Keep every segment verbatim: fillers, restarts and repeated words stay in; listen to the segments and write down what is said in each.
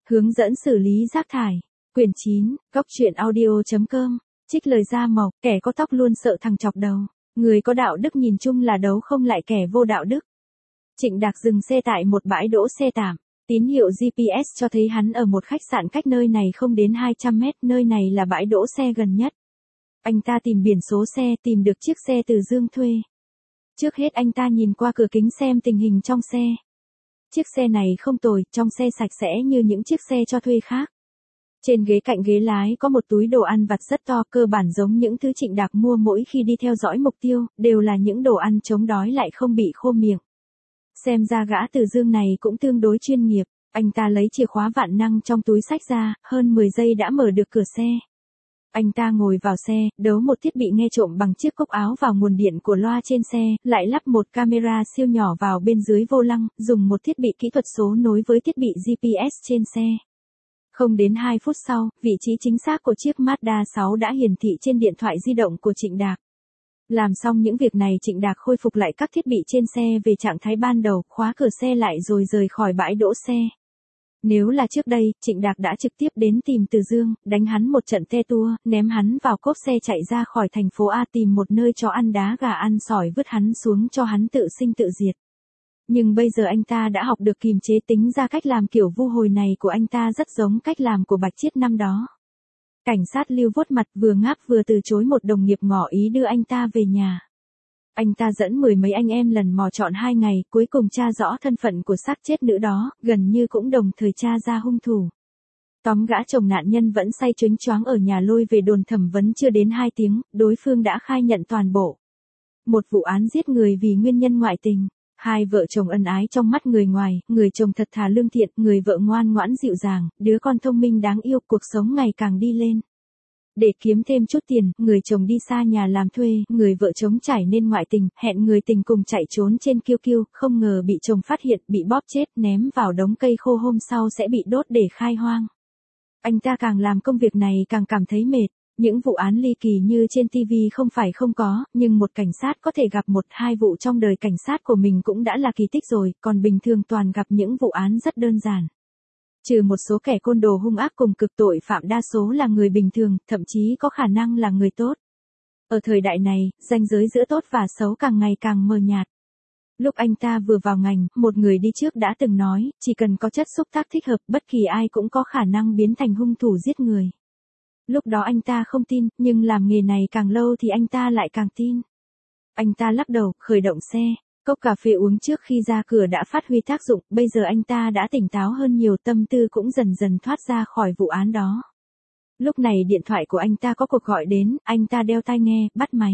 Hướng dẫn xử lý rác thải. Quyển chín, Cóc truyện audio chấm com. Trích lời Gia Mộc, kẻ có tóc luôn sợ thằng chọc đầu. Người có đạo đức nhìn chung là đấu không lại kẻ vô đạo đức. Trịnh Đạc dừng xe tại một bãi đỗ xe tạm. Tín hiệu giê pê ét cho thấy hắn ở một khách sạn cách nơi này không đến hai trăm mét, nơi này là bãi đỗ xe gần nhất. Anh ta tìm biển số xe, tìm được chiếc xe Từ Dương thuê. Trước hết anh ta nhìn qua cửa kính xem tình hình trong xe. Chiếc xe này không tồi, trong xe sạch sẽ như những chiếc xe cho thuê khác. Trên ghế cạnh ghế lái có một túi đồ ăn vặt rất to, cơ bản giống những thứ Trịnh Đạc mua mỗi khi đi theo dõi mục tiêu, đều là những đồ ăn chống đói lại không bị khô miệng. Xem ra gã Từ Dương này cũng tương đối chuyên nghiệp, anh ta lấy chìa khóa vạn năng trong túi xách ra, hơn mười giây đã mở được cửa xe. Anh ta ngồi vào xe, đấu một thiết bị nghe trộm bằng chiếc cốc áo vào nguồn điện của loa trên xe, lại lắp một camera siêu nhỏ vào bên dưới vô lăng, dùng một thiết bị kỹ thuật số nối với thiết bị giê pê ét trên xe. Không đến hai phút sau, vị trí chính xác của chiếc Mazda sáu đã hiển thị trên điện thoại di động của Trịnh Đạc. Làm xong những việc này, Trịnh Đạc khôi phục lại các thiết bị trên xe về trạng thái ban đầu, khóa cửa xe lại rồi rời khỏi bãi đỗ xe. Nếu là trước đây, Trịnh Đạc đã trực tiếp đến tìm Từ Dương, đánh hắn một trận te tua, ném hắn vào cốp xe chạy ra khỏi thành phố A tìm một nơi cho ăn đá gà ăn sỏi vứt hắn xuống cho hắn tự sinh tự diệt. Nhưng bây giờ anh ta đã học được kiềm chế, tính ra cách làm kiểu vu hồi này của anh ta rất giống cách làm của Bạch Chiết năm đó. Cảnh sát Lưu vuốt mặt vừa ngáp vừa từ chối một đồng nghiệp ngỏ ý đưa anh ta về nhà. Anh ta dẫn mười mấy anh em lần mò trọn hai ngày, cuối cùng tra rõ thân phận của xác chết nữ đó, gần như cũng đồng thời tra ra hung thủ. Tóm gã chồng nạn nhân vẫn say choáng choáng ở nhà lôi về đồn thẩm vấn chưa đến hai tiếng, đối phương đã khai nhận toàn bộ. Một vụ án giết người vì nguyên nhân ngoại tình. Hai vợ chồng ân ái trong mắt người ngoài, người chồng thật thà lương thiện, người vợ ngoan ngoãn dịu dàng, đứa con thông minh đáng yêu, cuộc sống ngày càng đi lên. Để kiếm thêm chút tiền, người chồng đi xa nhà làm thuê, người vợ chống trải nên ngoại tình, hẹn người tình cùng chạy trốn trên kiêu kiêu, không ngờ bị chồng phát hiện, bị bóp chết, ném vào đống cây khô, hôm sau sẽ bị đốt để khai hoang. Anh ta càng làm công việc này càng cảm thấy mệt. Những vụ án ly kỳ như trên ti vi không phải không có, nhưng một cảnh sát có thể gặp một hai vụ trong đời cảnh sát của mình cũng đã là kỳ tích rồi, còn bình thường toàn gặp những vụ án rất đơn giản. Trừ một số kẻ côn đồ hung ác cùng cực, tội phạm đa số là người bình thường, thậm chí có khả năng là người tốt. Ở thời đại này, ranh giới giữa tốt và xấu càng ngày càng mờ nhạt. Lúc anh ta vừa vào ngành, một người đi trước đã từng nói, chỉ cần có chất xúc tác thích hợp, bất kỳ ai cũng có khả năng biến thành hung thủ giết người. Lúc đó anh ta không tin, nhưng làm nghề này càng lâu thì anh ta lại càng tin. Anh ta lắc đầu, khởi động xe. Cốc cà phê uống trước khi ra cửa đã phát huy tác dụng, bây giờ anh ta đã tỉnh táo hơn nhiều, tâm tư cũng dần dần thoát ra khỏi vụ án đó. Lúc này điện thoại của anh ta có cuộc gọi đến, anh ta đeo tai nghe, bắt máy.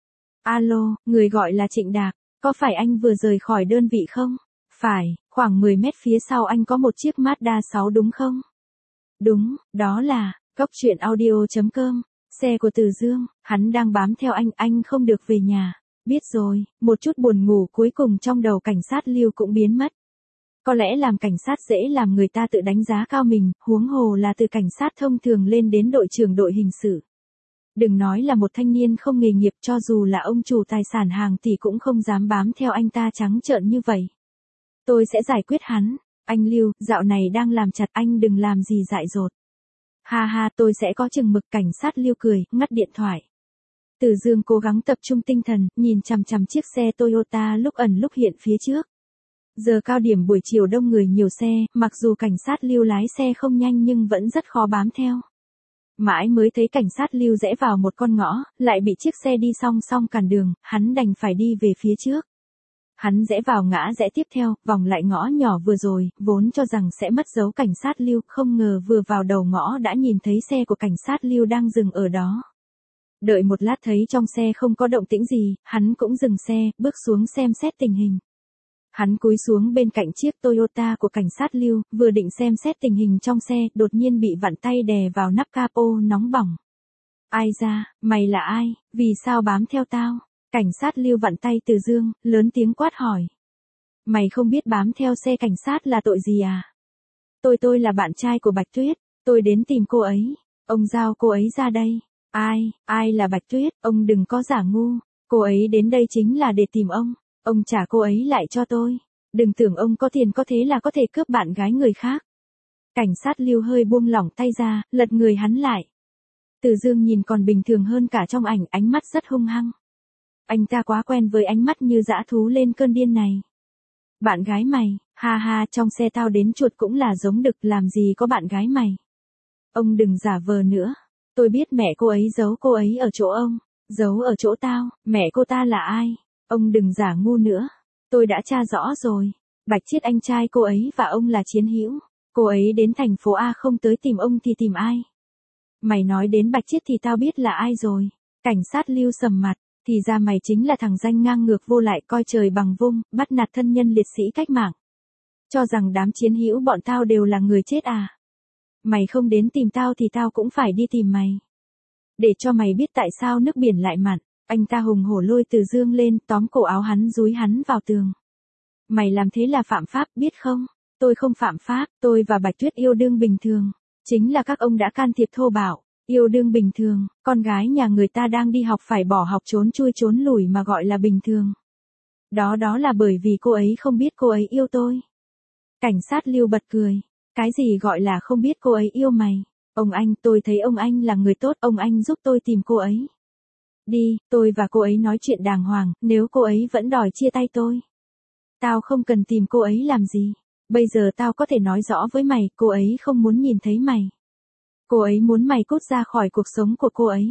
Alo, người gọi là Trịnh Đạc, có phải anh vừa rời khỏi đơn vị không? Phải, khoảng mười mét phía sau anh có một chiếc Mazda sáu đúng không? Đúng, đó là... Cóc truyện audio chấm com, xe của Từ Dương, hắn đang bám theo anh, anh không được về nhà. Biết rồi, một chút buồn ngủ cuối cùng trong đầu cảnh sát Lưu cũng biến mất. Có lẽ làm cảnh sát dễ làm người ta tự đánh giá cao mình, huống hồ là từ cảnh sát thông thường lên đến đội trưởng đội hình sự. Đừng nói là một thanh niên không nghề nghiệp, cho dù là ông chủ tài sản hàng tỷ cũng không dám bám theo anh ta trắng trợn như vậy. Tôi sẽ giải quyết hắn, anh Lưu, dạo này đang làm chặt, anh đừng làm gì dại dột. Ha ha, tôi sẽ có chừng mực, cảnh sát Lưu cười, ngắt điện thoại. Từ Dương cố gắng tập trung tinh thần, nhìn chằm chằm chiếc xe Toyota lúc ẩn lúc hiện phía trước. Giờ cao điểm buổi chiều đông người nhiều xe, mặc dù cảnh sát Lưu lái xe không nhanh nhưng vẫn rất khó bám theo. Mãi mới thấy cảnh sát Lưu rẽ vào một con ngõ, lại bị chiếc xe đi song song cản đường, hắn đành phải đi về phía trước. Hắn rẽ vào ngã rẽ tiếp theo, vòng lại ngõ nhỏ vừa rồi, vốn cho rằng sẽ mất dấu cảnh sát Lưu, không ngờ vừa vào đầu ngõ đã nhìn thấy xe của cảnh sát Lưu đang dừng ở đó. Đợi một lát thấy trong xe không có động tĩnh gì, hắn cũng dừng xe, bước xuống xem xét tình hình. Hắn cúi xuống bên cạnh chiếc Toyota của cảnh sát Lưu, vừa định xem xét tình hình trong xe, đột nhiên bị vặn tay đè vào nắp capo nóng bỏng. Ai ra, mày là ai, vì sao bám theo tao? Cảnh sát Lưu vặn tay Từ Dương, lớn tiếng quát hỏi. Mày không biết bám theo xe cảnh sát là tội gì à? Tôi tôi là bạn trai của Bạch Tuyết, tôi đến tìm cô ấy, ông giao cô ấy ra đây. Ai, ai là Bạch Tuyết, ông đừng có giả ngu, cô ấy đến đây chính là để tìm ông, ông trả cô ấy lại cho tôi. Đừng tưởng ông có tiền có thế là có thể cướp bạn gái người khác. Cảnh sát Lưu hơi buông lỏng tay ra, lật người hắn lại. Từ Dương nhìn còn bình thường hơn cả trong ảnh, ánh mắt rất hung hăng. Anh ta quá quen với ánh mắt như dã thú lên cơn điên này. Bạn gái mày, ha ha, trong xe tao đến chuột cũng là giống đực, làm gì có bạn gái mày. Ông đừng giả vờ nữa. Tôi biết mẹ cô ấy giấu cô ấy ở chỗ ông. Giấu ở chỗ tao, mẹ cô ta là ai? Ông đừng giả ngu nữa. Tôi đã tra rõ rồi. Bạch Chiết anh trai cô ấy và ông là chiến hữu. Cô ấy đến thành phố A không tới tìm ông thì tìm ai? Mày nói đến Bạch Chiết thì tao biết là ai rồi. Cảnh sát Lưu sầm mặt. Thì ra mày chính là thằng danh ngang ngược vô lại, coi trời bằng vung, bắt nạt thân nhân liệt sĩ cách mạng. Cho rằng đám chiến hữu bọn tao đều là người chết à? Mày không đến tìm tao thì tao cũng phải đi tìm mày. Để cho mày biết tại sao nước biển lại mặn. Anh ta hùng hổ lôi Từ Dương lên, tóm cổ áo hắn dúi hắn vào tường. Mày làm thế là phạm pháp, biết không? Tôi không phạm pháp, tôi và Bạch Tuyết yêu đương bình thường. Chính là các ông đã can thiệp thô bạo. Yêu đương bình thường, con gái nhà người ta đang đi học phải bỏ học trốn chui trốn lủi mà gọi là bình thường. Đó đó là bởi vì cô ấy không biết cô ấy yêu tôi. Cảnh sát Lưu bật cười. Cái gì gọi là không biết cô ấy yêu mày? Ông anh, tôi thấy ông anh là người tốt, ông anh giúp tôi tìm cô ấy. Đi, tôi và cô ấy nói chuyện đàng hoàng, nếu cô ấy vẫn đòi chia tay tôi. Tao không cần tìm cô ấy làm gì. Bây giờ tao có thể nói rõ với mày, cô ấy không muốn nhìn thấy mày. Cô ấy muốn mày cút ra khỏi cuộc sống của cô ấy.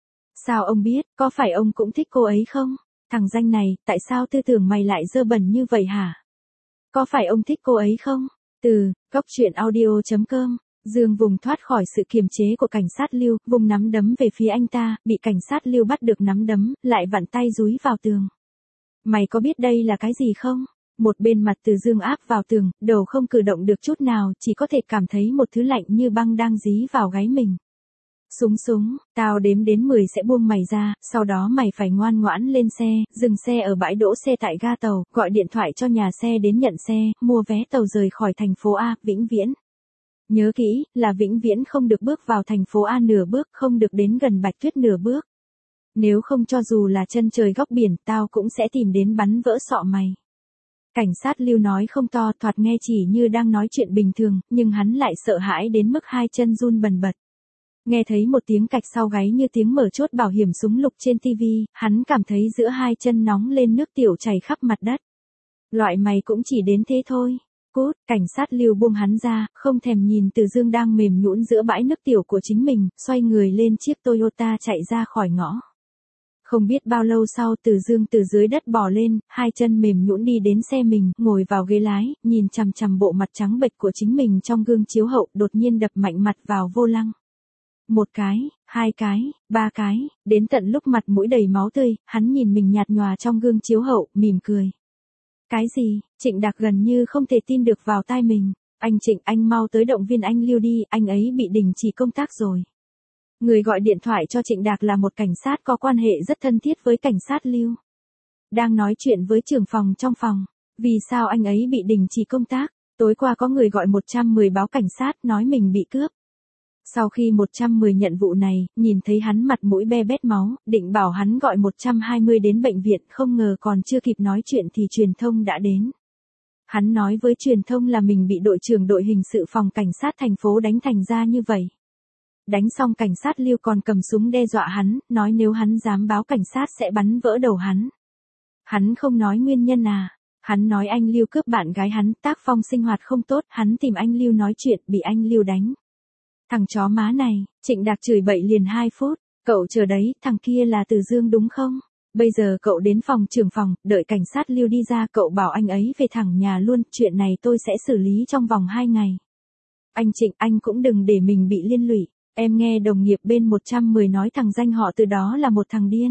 Sao ông biết, có phải ông cũng thích cô ấy không? Thằng danh này, tại sao tư tưởng mày lại dơ bẩn như vậy hả? Có phải ông thích cô ấy không? Từ, góc truyện audio chấm com, Dương vùng thoát khỏi sự kiềm chế của cảnh sát Lưu, vùng nắm đấm về phía anh ta, bị cảnh sát Lưu bắt được nắm đấm, lại vặn tay dúi vào tường. Mày có biết đây là cái gì không? Một bên mặt Từ Dương áp vào tường, đầu không cử động được chút nào, chỉ có thể cảm thấy một thứ lạnh như băng đang dí vào gáy mình. Súng súng, tao đếm đến mười sẽ buông mày ra, sau đó mày phải ngoan ngoãn lên xe, dừng xe ở bãi đỗ xe tại ga tàu, gọi điện thoại cho nhà xe đến nhận xe, mua vé tàu rời khỏi thành phố A, vĩnh viễn. Nhớ kỹ, là vĩnh viễn không được bước vào thành phố A nửa bước, không được đến gần Bạch Tuyết nửa bước. Nếu không cho dù là chân trời góc biển, tao cũng sẽ tìm đến bắn vỡ sọ mày. Cảnh sát Lưu nói không to, thoạt nghe chỉ như đang nói chuyện bình thường, nhưng hắn lại sợ hãi đến mức hai chân run bần bật. Nghe thấy một tiếng cạch sau gáy như tiếng mở chốt bảo hiểm súng lục trên tivi, hắn cảm thấy giữa hai chân nóng lên, nước tiểu chảy khắp mặt đất. Loại mày cũng chỉ đến thế thôi. Cút, cảnh sát Lưu buông hắn ra, không thèm nhìn Từ Dương đang mềm nhũn giữa bãi nước tiểu của chính mình, xoay người lên chiếc Toyota chạy ra khỏi ngõ. Không biết bao lâu sau Từ Dương từ dưới đất bò lên, hai chân mềm nhũn đi đến xe mình, ngồi vào ghế lái, nhìn chằm chằm bộ mặt trắng bệch của chính mình trong gương chiếu hậu, đột nhiên đập mạnh mặt vào vô lăng. Một cái, hai cái, ba cái, đến tận lúc mặt mũi đầy máu tươi, hắn nhìn mình nhạt nhòa trong gương chiếu hậu, mỉm cười. Cái gì? Trịnh Đạc gần như không thể tin được vào tai mình. Anh Trịnh, anh mau tới động viên anh Lưu đi, anh ấy bị đình chỉ công tác rồi. Người gọi điện thoại cho Trịnh Đạc là một cảnh sát có quan hệ rất thân thiết với cảnh sát Lưu. Đang nói chuyện với trưởng phòng trong phòng. Vì sao anh ấy bị đình chỉ công tác? Tối qua có người gọi một trăm mười báo cảnh sát nói mình bị cướp. Sau khi một trăm mười nhận vụ này, nhìn thấy hắn mặt mũi be bét máu, định bảo hắn gọi một trăm hai mươi đến bệnh viện, không ngờ còn chưa kịp nói chuyện thì truyền thông đã đến. Hắn nói với truyền thông là mình bị đội trưởng đội hình sự phòng cảnh sát thành phố đánh thành ra như vậy. Đánh xong cảnh sát Lưu còn cầm súng đe dọa hắn, nói nếu hắn dám báo cảnh sát sẽ bắn vỡ đầu hắn. Hắn không nói nguyên nhân à. Hắn nói anh Lưu cướp bạn gái hắn, tác phong sinh hoạt không tốt, hắn tìm anh Lưu nói chuyện, bị anh Lưu đánh. Thằng chó má này, Trịnh Đạc chửi bậy liền hai phút, cậu chờ đấy, thằng kia là Từ Dương đúng không? Bây giờ cậu đến phòng trưởng phòng, đợi cảnh sát Lưu đi ra, cậu bảo anh ấy về thẳng nhà luôn, chuyện này tôi sẽ xử lý trong vòng hai ngày. Anh Trịnh, anh cũng đừng để mình bị liên lụy, em nghe đồng nghiệp bên một trăm mười nói thằng danh họ Từ đó là một thằng điên.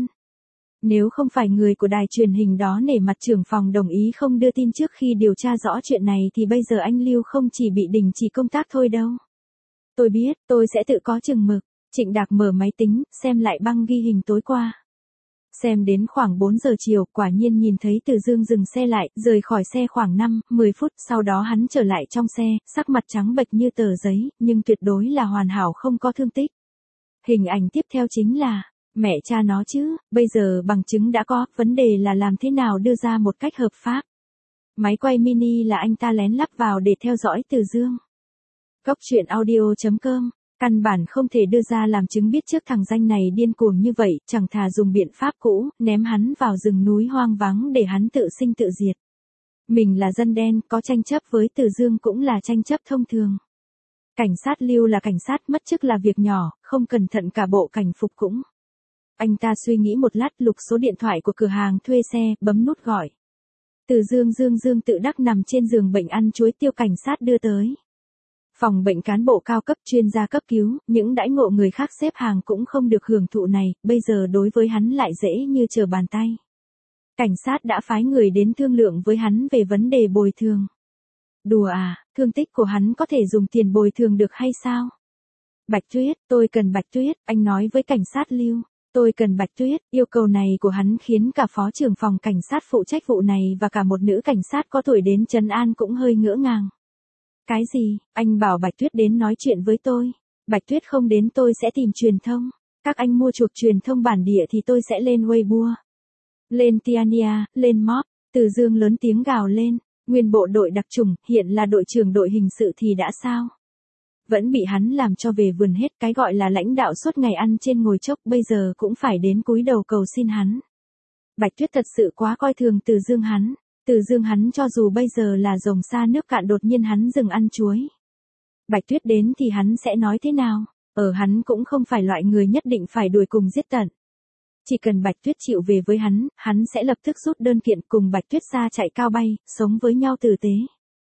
Nếu không phải người của đài truyền hình đó nể mặt trưởng phòng đồng ý không đưa tin trước khi điều tra rõ chuyện này thì bây giờ anh Lưu không chỉ bị đình chỉ công tác thôi đâu. Tôi biết, tôi sẽ tự có chừng mực. Trịnh Đạc mở máy tính, xem lại băng ghi hình tối qua. Xem đến khoảng bốn giờ chiều, quả nhiên nhìn thấy Từ Dương dừng xe lại, rời khỏi xe khoảng năm, mười phút, sau đó hắn trở lại trong xe, sắc mặt trắng bệch như tờ giấy, nhưng tuyệt đối là hoàn hảo không có thương tích. Hình ảnh tiếp theo chính là, mẹ cha nó chứ, bây giờ bằng chứng đã có, vấn đề là làm thế nào đưa ra một cách hợp pháp. Máy quay mini là anh ta lén lắp vào để theo dõi Từ Dương. Cốc truyện audio chấm com. Căn bản không thể đưa ra làm chứng biết trước thằng danh này điên cuồng như vậy, chẳng thà dùng biện pháp cũ, ném hắn vào rừng núi hoang vắng để hắn tự sinh tự diệt. Mình là dân đen, có tranh chấp với Từ Dương cũng là tranh chấp thông thường. Cảnh sát Lưu là cảnh sát, mất chức là việc nhỏ, không cẩn thận cả bộ cảnh phục cũng. Anh ta suy nghĩ một lát, lục số điện thoại của cửa hàng thuê xe, bấm nút gọi. Từ Dương Dương Dương tự đắc nằm trên giường bệnh ăn chuối tiêu cảnh sát đưa tới. Phòng bệnh cán bộ cao cấp chuyên gia cấp cứu, những đãi ngộ người khác xếp hàng cũng không được hưởng thụ này, bây giờ đối với hắn lại dễ như trở bàn tay. Cảnh sát đã phái người đến thương lượng với hắn về vấn đề bồi thường. Đùa à, thương tích của hắn có thể dùng tiền bồi thường được hay sao? Bạch Tuyết, tôi cần Bạch Tuyết, anh nói với cảnh sát Lưu. Tôi cần Bạch Tuyết, yêu cầu này của hắn khiến cả phó trưởng phòng cảnh sát phụ trách vụ này và cả một nữ cảnh sát có tuổi đến trấn an cũng hơi ngỡ ngàng. Cái gì, anh bảo Bạch Tuyết đến nói chuyện với tôi. Bạch Tuyết không đến tôi sẽ tìm truyền thông. Các anh mua chuộc truyền thông bản địa thì tôi sẽ lên Weibo. Lên Tiania, lên Mob. Từ Dương lớn tiếng gào lên. Nguyên bộ đội đặc chủng, hiện là đội trưởng đội hình sự thì đã sao? Vẫn bị hắn làm cho về vườn hết, cái gọi là lãnh đạo suốt ngày ăn trên ngồi chốc bây giờ cũng phải đến cúi đầu cầu xin hắn. Bạch Tuyết thật sự quá coi thường Từ Dương hắn. Từ Dương hắn cho dù bây giờ là rồng xa nước cạn đột nhiên hắn dừng ăn chuối. Bạch Tuyết đến thì hắn sẽ nói thế nào? Ở hắn cũng không phải loại người nhất định phải đuổi cùng giết tận. Chỉ cần Bạch Tuyết chịu về với hắn, hắn sẽ lập tức rút đơn kiện cùng Bạch Tuyết xa chạy cao bay, sống với nhau tử tế.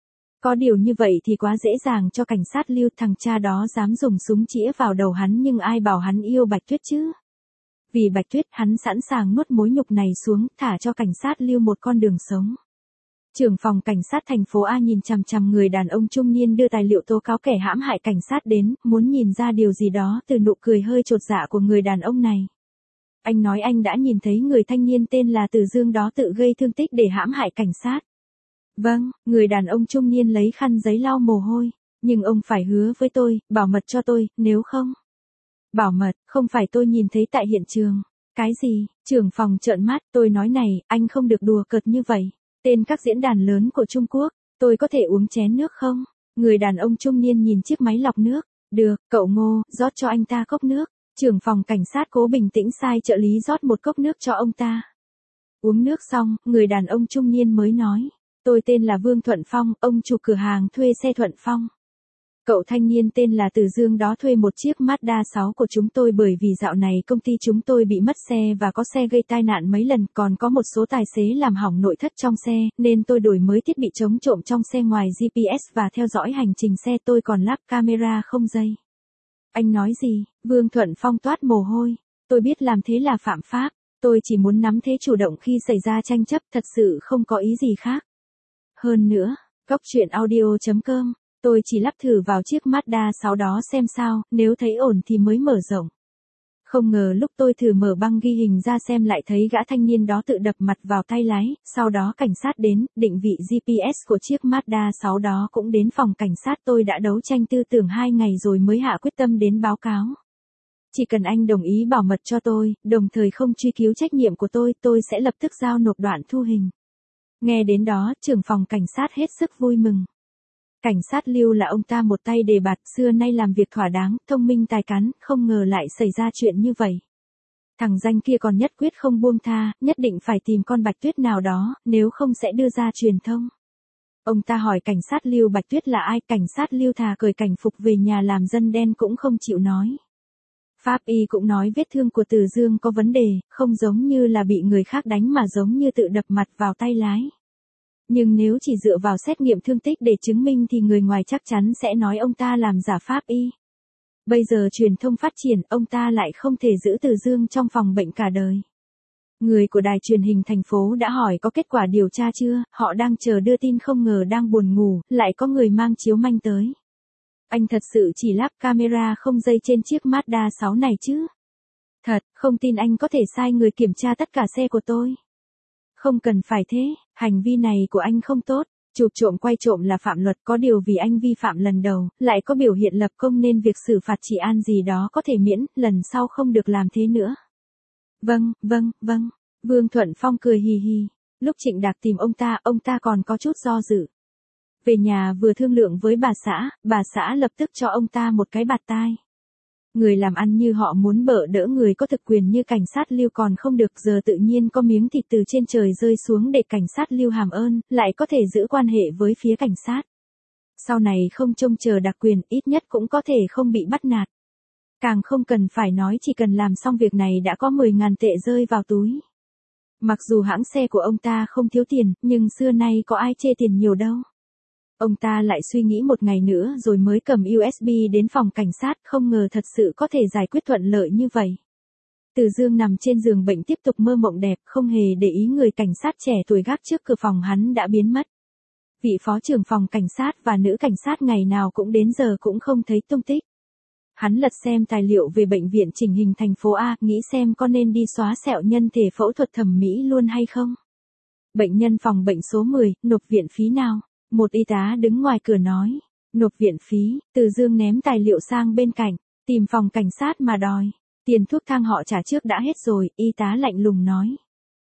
Có điều như vậy thì quá dễ dàng cho cảnh sát Lưu, thằng cha đó dám dùng súng chĩa vào đầu hắn nhưng ai bảo hắn yêu Bạch Tuyết chứ? Vì Bạch Tuyết hắn sẵn sàng nuốt mối nhục này xuống, thả cho cảnh sát Lưu một con đường sống. Trưởng phòng cảnh sát thành phố A nhìn chằm chằm người đàn ông trung niên đưa tài liệu tố cáo kẻ hãm hại cảnh sát đến, muốn nhìn ra điều gì đó từ nụ cười hơi chột dạ của người đàn ông này. Anh nói anh đã nhìn thấy người thanh niên tên là Từ Dương đó tự gây thương tích để hãm hại cảnh sát. Vâng, người đàn ông trung niên lấy khăn giấy lau mồ hôi, nhưng ông phải hứa với tôi, bảo mật cho tôi, nếu không. Bảo mật, không phải tôi nhìn thấy tại hiện trường. Cái gì, trưởng phòng trợn mắt, tôi nói này, anh không được đùa cợt như vậy. Tên các diễn đàn lớn của Trung Quốc, tôi có thể uống chén nước không? Người đàn ông trung niên nhìn chiếc máy lọc nước. Được, cậu Ngô, rót cho anh ta cốc nước. Trưởng phòng cảnh sát cố bình tĩnh sai trợ lý rót một cốc nước cho ông ta. Uống nước xong, người đàn ông trung niên mới nói. Tôi tên là Vương Thuận Phong, ông chủ cửa hàng thuê xe Thuận Phong. Cậu thanh niên tên là Từ Dương đó thuê một chiếc Mazda sáu của chúng tôi bởi vì dạo này công ty chúng tôi bị mất xe và có xe gây tai nạn mấy lần, còn có một số tài xế làm hỏng nội thất trong xe, nên tôi đổi mới thiết bị chống trộm trong xe ngoài giê pê ét và theo dõi hành trình xe, tôi còn lắp camera không dây. Anh nói gì? Vương Thuận Phong toát mồ hôi. Tôi biết làm thế là phạm pháp, tôi chỉ muốn nắm thế chủ động khi xảy ra tranh chấp, thật sự không có ý gì khác. Hơn nữa, cốc truyện audio chấm com, tôi chỉ lắp thử vào chiếc Mazda sáu đó xem sao, nếu thấy ổn thì mới mở rộng. Không ngờ lúc tôi thử mở băng ghi hình ra xem lại thấy gã thanh niên đó tự đập mặt vào tay lái, sau đó cảnh sát đến, định vị giê pê ét của chiếc Mazda sáu đó cũng đến phòng cảnh sát, tôi đã đấu tranh tư tưởng hai ngày rồi mới hạ quyết tâm đến báo cáo. Chỉ cần anh đồng ý bảo mật cho tôi, đồng thời không truy cứu trách nhiệm của tôi, tôi sẽ lập tức giao nộp đoạn thu hình. Nghe đến đó, trưởng phòng cảnh sát hết sức vui mừng. Cảnh sát Lưu là ông ta một tay đề bạt, xưa nay làm việc thỏa đáng, thông minh tài cán, không ngờ lại xảy ra chuyện như vậy. Thằng danh kia còn nhất quyết không buông tha, nhất định phải tìm con Bạch Tuyết nào đó, nếu không sẽ đưa ra truyền thông. Ông ta hỏi cảnh sát Lưu Bạch Tuyết là ai, cảnh sát Lưu thà cởi cảnh phục về nhà làm dân đen cũng không chịu nói. Pháp y cũng nói vết thương của Từ Dương có vấn đề, không giống như là bị người khác đánh mà giống như tự đập mặt vào tay lái. Nhưng nếu chỉ dựa vào xét nghiệm thương tích để chứng minh thì người ngoài chắc chắn sẽ nói ông ta làm giả pháp y. Bây giờ truyền thông phát triển, ông ta lại không thể giữ Từ Dương trong phòng bệnh cả đời. Người của đài truyền hình thành phố đã hỏi có kết quả điều tra chưa, họ đang chờ đưa tin, không ngờ đang buồn ngủ, lại có người mang chiếu manh tới. Anh thật sự chỉ lắp camera không dây trên chiếc Mazda sáu này chứ? Thật, không tin anh có thể sai người kiểm tra tất cả xe của tôi. Không cần phải thế, hành vi này của anh không tốt, chụp trộm quay trộm là phạm luật, có điều vì anh vi phạm lần đầu, lại có biểu hiện lập công nên việc xử phạt trị an gì đó có thể miễn, lần sau không được làm thế nữa. Vâng, vâng, vâng, Vương Thuận Phong cười hì hì, lúc Trịnh Đạc tìm ông ta, ông ta còn có chút do dự. Về nhà vừa thương lượng với bà xã, bà xã lập tức cho ông ta một cái bạt tai. Người làm ăn như họ muốn bợ đỡ người có thực quyền như cảnh sát Lưu còn không được, giờ tự nhiên có miếng thịt từ trên trời rơi xuống để cảnh sát Lưu hàm ơn, lại có thể giữ quan hệ với phía cảnh sát. Sau này không trông chờ đặc quyền, ít nhất cũng có thể không bị bắt nạt. Càng không cần phải nói chỉ cần làm xong việc này đã có mười ngàn tệ rơi vào túi. Mặc dù hãng xe của ông ta không thiếu tiền, nhưng xưa nay có ai chê tiền nhiều đâu. Ông ta lại suy nghĩ một ngày nữa rồi mới cầm u ét bê đến phòng cảnh sát, không ngờ thật sự có thể giải quyết thuận lợi như vậy. Từ Dương nằm trên giường bệnh tiếp tục mơ mộng đẹp, không hề để ý người cảnh sát trẻ tuổi gác trước cửa phòng hắn đã biến mất. Vị phó trưởng phòng cảnh sát và nữ cảnh sát ngày nào cũng đến giờ cũng không thấy tung tích. Hắn lật xem tài liệu về bệnh viện chỉnh hình thành phố A, nghĩ xem có nên đi xóa sẹo nhân thể phẫu thuật thẩm mỹ luôn hay không. Bệnh nhân phòng bệnh số mười, nộp viện phí nào? Một y tá đứng ngoài cửa nói. Nộp viện phí, Từ Dương ném tài liệu sang bên cạnh, tìm phòng cảnh sát mà đòi. Tiền thuốc thang họ trả trước đã hết rồi, y tá lạnh lùng nói.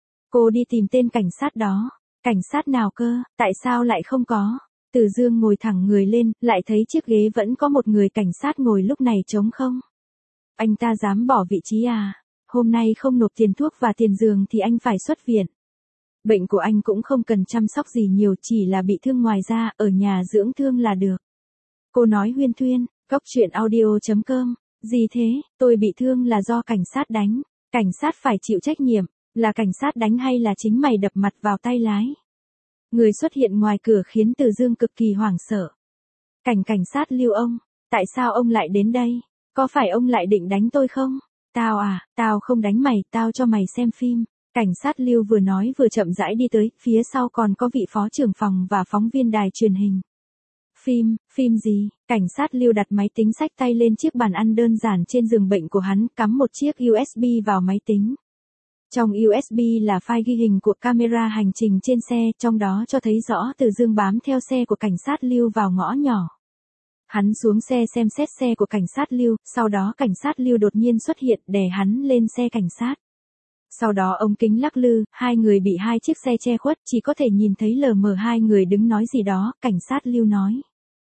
Cô đi tìm tên cảnh sát đó. Cảnh sát nào cơ, tại sao lại không có? Từ Dương ngồi thẳng người lên, lại thấy chiếc ghế vẫn có một người cảnh sát ngồi lúc này trống không. Anh ta dám bỏ vị trí à? Hôm nay không nộp tiền thuốc và tiền giường thì anh phải xuất viện. Bệnh của anh cũng không cần chăm sóc gì nhiều, chỉ là bị thương ngoài da, ở nhà dưỡng thương là được. Cô nói huyên thuyên, góc chuyện audio chấm com. Gì thế, tôi bị thương là do cảnh sát đánh. Cảnh sát phải chịu trách nhiệm, là cảnh sát đánh hay là chính mày đập mặt vào tay lái? Người xuất hiện ngoài cửa khiến Từ Dương cực kỳ hoảng sợ. Cảnh cảnh sát Lưu ông, tại sao ông lại đến đây? Có phải ông lại định đánh tôi không? Tao à, tao không đánh mày, tao cho mày xem phim. Cảnh sát Lưu vừa nói vừa chậm rãi đi tới, phía sau còn có vị phó trưởng phòng và phóng viên đài truyền hình. Phim, phim gì? Cảnh sát Lưu đặt máy tính xách tay lên chiếc bàn ăn đơn giản trên giường bệnh của hắn, cắm một chiếc u ét bê vào máy tính. Trong u ét bê là file ghi hình của camera hành trình trên xe, trong đó cho thấy rõ Từ Dương bám theo xe của cảnh sát Lưu vào ngõ nhỏ. Hắn xuống xe xem xét xe của cảnh sát Lưu, sau đó cảnh sát Lưu đột nhiên xuất hiện đè hắn lên xe cảnh sát. Sau đó ống kính lắc lư, hai người bị hai chiếc xe che khuất, chỉ có thể nhìn thấy lờ mờ hai người đứng nói gì đó, cảnh sát Lưu nói.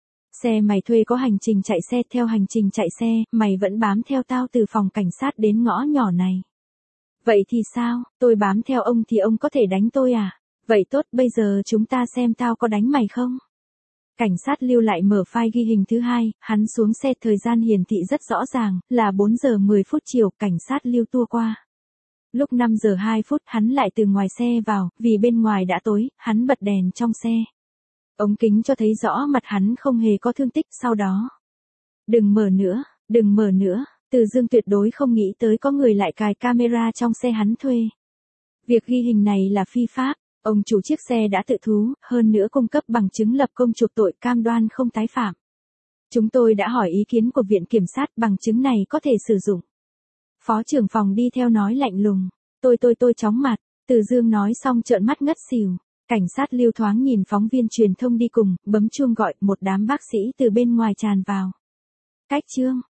Xe mày thuê có hành trình chạy xe, theo hành trình chạy xe, mày vẫn bám theo tao từ phòng cảnh sát đến ngõ nhỏ này. Vậy thì sao, tôi bám theo ông thì ông có thể đánh tôi à? Vậy tốt, bây giờ chúng ta xem tao có đánh mày không? Cảnh sát Lưu lại mở file ghi hình thứ hai, hắn xuống xe, thời gian hiển thị rất rõ ràng, là bốn giờ mười phút chiều, cảnh sát Lưu tua qua. Lúc năm giờ hai phút hắn lại từ ngoài xe vào, vì bên ngoài đã tối, hắn bật đèn trong xe. Ống kính cho thấy rõ mặt hắn không hề có thương tích, sau đó. Đừng mở nữa, đừng mở nữa, Từ Dương tuyệt đối không nghĩ tới có người lại cài camera trong xe hắn thuê. Việc ghi hình này là phi pháp, ông chủ chiếc xe đã tự thú, hơn nữa cung cấp bằng chứng lập công chuộc tội, cam đoan không tái phạm. Chúng tôi đã hỏi ý kiến của viện kiểm sát, bằng chứng này có thể sử dụng. Phó trưởng phòng đi theo nói lạnh lùng, tôi tôi tôi chóng mặt, Từ Dương nói xong trợn mắt ngất xỉu. Cảnh sát Lưu thoáng nhìn phóng viên truyền thông đi cùng, bấm chuông gọi, một đám bác sĩ từ bên ngoài tràn vào. Cách chương